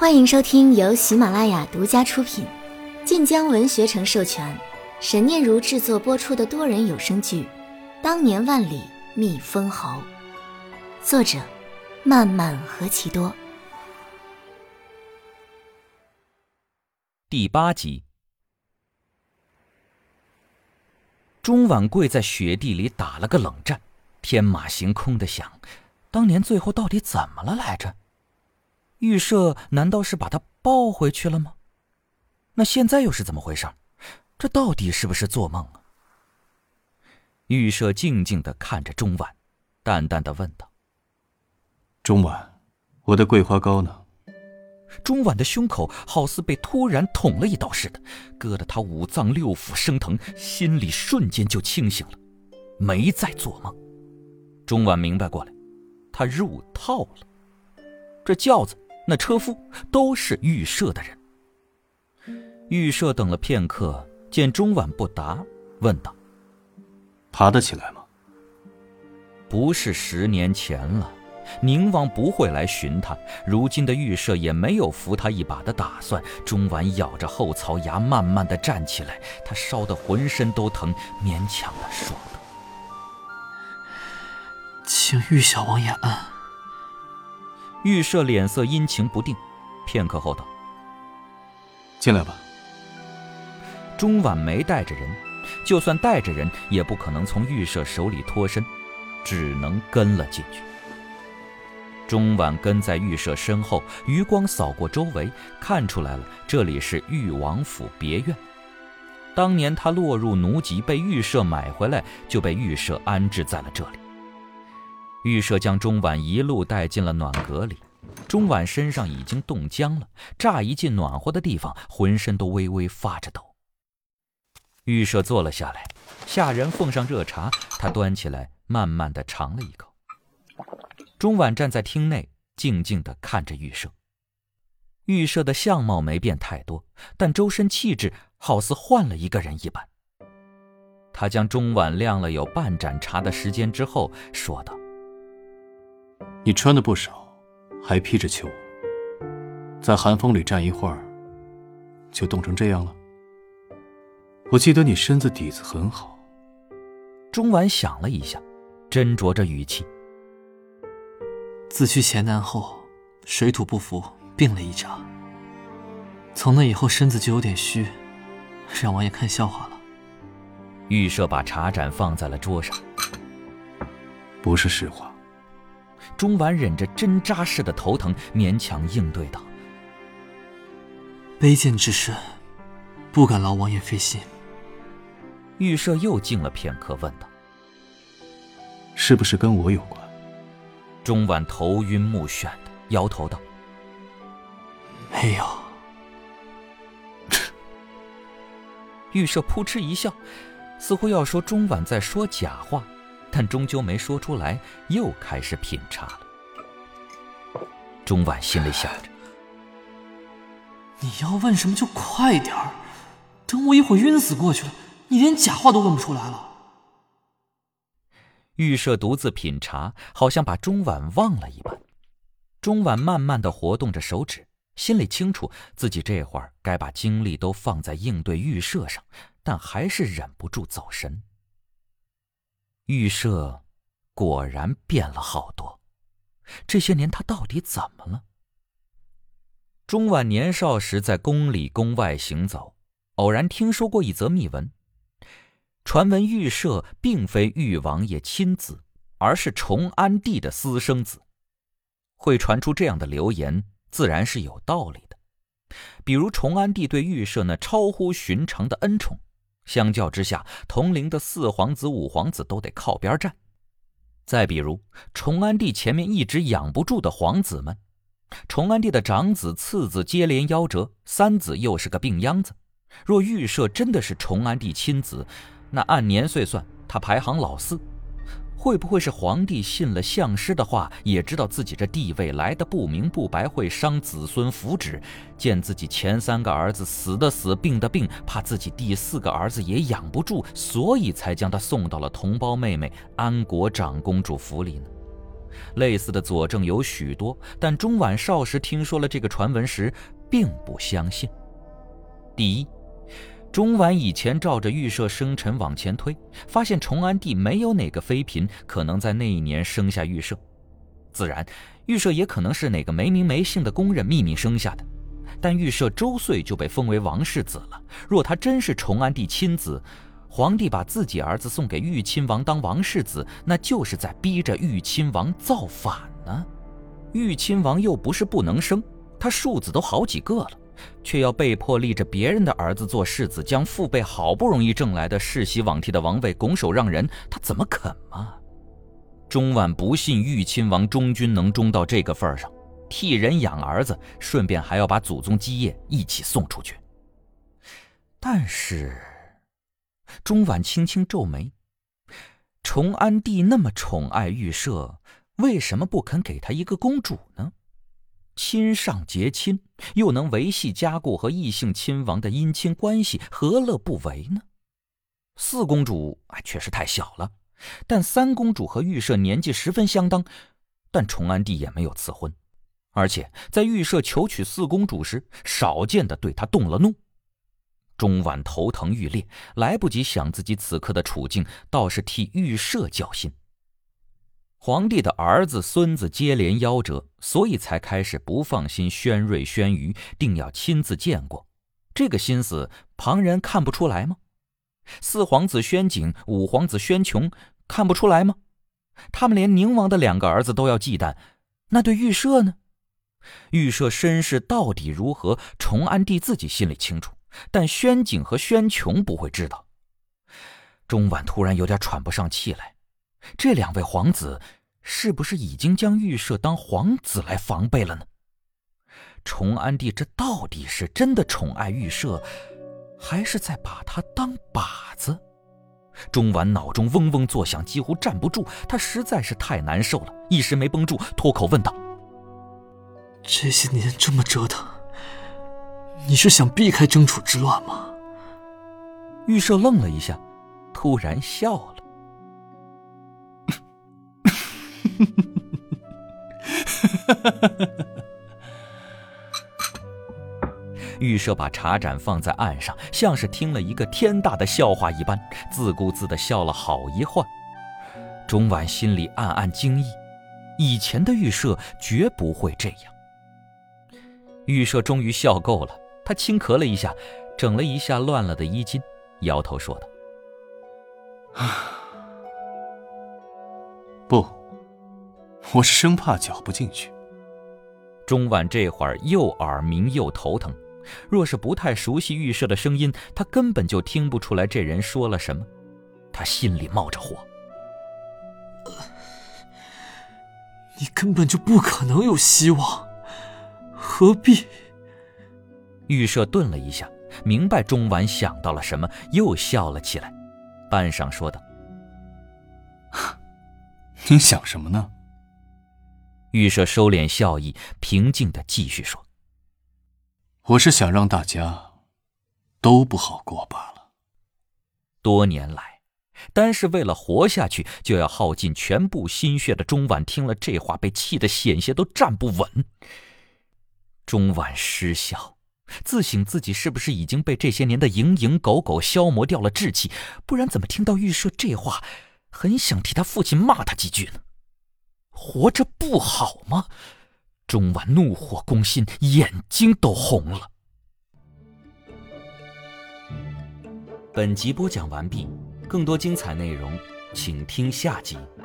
欢迎收听由喜马拉雅独家出品，晋江文学城授权，沈念如制作播出的多人有声剧《当年万里觅封侯》，作者漫漫何其多。 第8集。钟婉跪在雪地里打了个冷战，天马行空地想，当年最后到底怎么了来着？预设难道是把他抱回去了吗？那现在又是怎么回事？这到底是不是做梦啊？预设静静地看着钟婉，淡淡地问道： 钟婉，我的桂花糕呢？ 钟婉的胸口好似被突然捅了一刀似的，割得他五脏六腑生疼，心里瞬间就清醒了，没在做梦。钟婉明白过来，他入套了。这轿子那车夫都是预设的人。预设等了片刻，见钟婉不答，问道： 爬得起来吗？ 不是10年前了，宁王不会来寻他，如今的预设也没有扶他一把的打算。钟婉咬着后槽牙，慢慢地站起来，他烧得浑身都疼，勉强地说道： 请玉小王言安。 预设脸色阴晴不定，片刻后道： 进来吧。 钟婉没带着人，就算带着人也不可能从预设手里脱身，只能跟了进去。钟婉跟在预设身后，余光扫过周围，看出来了，这里是裕王府别院。当年他落入奴籍，被预设买回来，就被预设安置在了这里。预设将钟婉一路带进了暖阁里，钟婉身上已经冻僵了，乍一进暖和的地方，浑身都微微发着抖。预设坐了下来，下人奉上热茶，他端起来慢慢地尝了一口。钟婉站在厅内，静静地看着预设。预设的相貌没变太多，但周身气质好似换了一个人一般。他将钟婉晾了有半盏茶的时间之后，说道： 你穿的不少，还披着裘，在寒风里站一会儿，就冻成这样了。我记得你身子底子很好。 钟婉想了一下，斟酌着语气： 自去黔南后，水土不服，病了一场。从那以后身子就有点虚，让王爷看笑话了。 预设把茶盏放在了桌上。 不是实话。 钟婉忍着针扎似的头疼，勉强应对道： 卑贱之身，不敢劳王爷费心。 预设又静了片刻，问道： 是不是跟我有关？ 钟婉头晕目眩的摇头道： 没有。 预设扑哧一笑，似乎要说钟婉在说假话，但终究没说出来，又开始品茶了。钟婉心里想着， 你要问什么就快点儿，等我一会儿晕死过去了，你连假话都问不出来了。 预设独自品茶，好像把钟婉忘了一般。钟婉慢慢地活动着手指，心里清楚自己这会儿该把精力都放在应对预设上，但还是忍不住走神。预设果然变了好多，这些年他到底怎么了？钟婉年少时在宫里宫外行走，偶然听说过一则秘闻，传闻预设并非裕王爷亲子，而是崇安帝的私生子。会传出这样的流言，自然是有道理的。比如崇安帝对预设那超乎寻常的恩宠，相较之下，同龄的4皇子5皇子都得靠边站。再比如崇安帝前面一直养不住的皇子们，崇安帝的长子次子接连夭折，3子又是个病秧子。若预设真的是崇安帝亲子，那按年岁算，他排行老4。会不会是皇帝信了相师的话，也知道自己这地位来得不明不白，会伤子孙福祉，见自己前3个儿子死的死，病的病，怕自己第4个儿子也养不住，所以才将他送到了同胞妹妹安国长公主府里呢？ 类似的佐证有许多，但钟晚少时听说了这个传闻时并不相信。第一，钟晚以前照着预设生辰往前推，发现崇安帝没有哪个妃嫔可能在那一年生下预设，自然预设也可能是哪个没名没姓的宫人秘密生下的。但预设周岁就被封为王世子了，若他真是崇安帝亲子，皇帝把自己儿子送给豫亲王当王世子，那就是在逼着豫亲王造反呢。豫亲王又不是不能生，他庶子都好几个了，却要被迫立着别人的儿子做世子，将父辈好不容易挣来的世袭罔替的王位拱手让人，他怎么肯嘛？钟晚不信豫亲王忠君能忠到这个份上，替人养儿子，顺便还要把祖宗基业一起送出去。但是钟晚轻轻皱眉，崇安帝那么宠爱预设，为什么不肯给他一个公主呢？亲上结亲，又能维系家固和异姓亲王的姻亲关系，何乐不为呢？4公主确实太小了，但3公主和预设年纪十分相当，但崇安帝也没有赐婚，而且在预设求娶4公主时，少见的对他动了怒。钟晚头疼欲裂，来不及想自己此刻的处境，倒是替预设焦心。皇帝的儿子孙子接连夭折，所以才开始不放心宣睿宣瑜，定要亲自见过。这个心思旁人看不出来吗？4皇子宣景、5皇子宣琼看不出来吗？他们连宁王的2个儿子都要忌惮，那对预设呢？预设身世到底如何，崇安帝自己心里清楚，但宣景和宣琼不会知道。钟晚突然有点喘不上气来，这2位皇子是不是已经将预设当皇子来防备了呢？崇安帝这到底是真的宠爱预设，还是在把他当靶子？钟晚脑中嗡嗡作响，几乎站不住，他实在是太难受了，一时没绷住，脱口问道： 这些年这么折腾，你是想避开征楚之乱吗？ 预设愣了一下，突然笑了。预设把茶盏放在案上，像是听了一个天大的笑话一般，自顾自地笑了好一会儿。钟晚心里暗暗惊异，以前的预设绝不会这样。预设终于笑够了，他轻咳了一下，整了一下乱了的衣襟，摇头说道： 不，我是生怕搅不进去。 钟晚这会儿又耳鸣又头疼，若是不太熟悉预设的声音，他根本就听不出来这人说了什么。他心里冒着火， 你根本就不可能有希望，何必？ 预设顿了一下，明白钟晚想到了什么，又笑了起来，半晌说道： 你想什么呢？ 预设收敛笑意，平静地继续说： 我是想让大家都不好过罢了。 多年来，单是为了活下去就要耗尽全部心血的钟晚听了这话，被气得险些都站不稳。钟晚失笑，自省自己是不是已经被这些年的蝇营狗苟消磨掉了志气，不然怎么听到预设这话，很想替他父亲骂他几句呢？活着不好吗？钟晚怒火攻心，眼睛都红了。本集播讲完毕，更多精彩内容请听下集。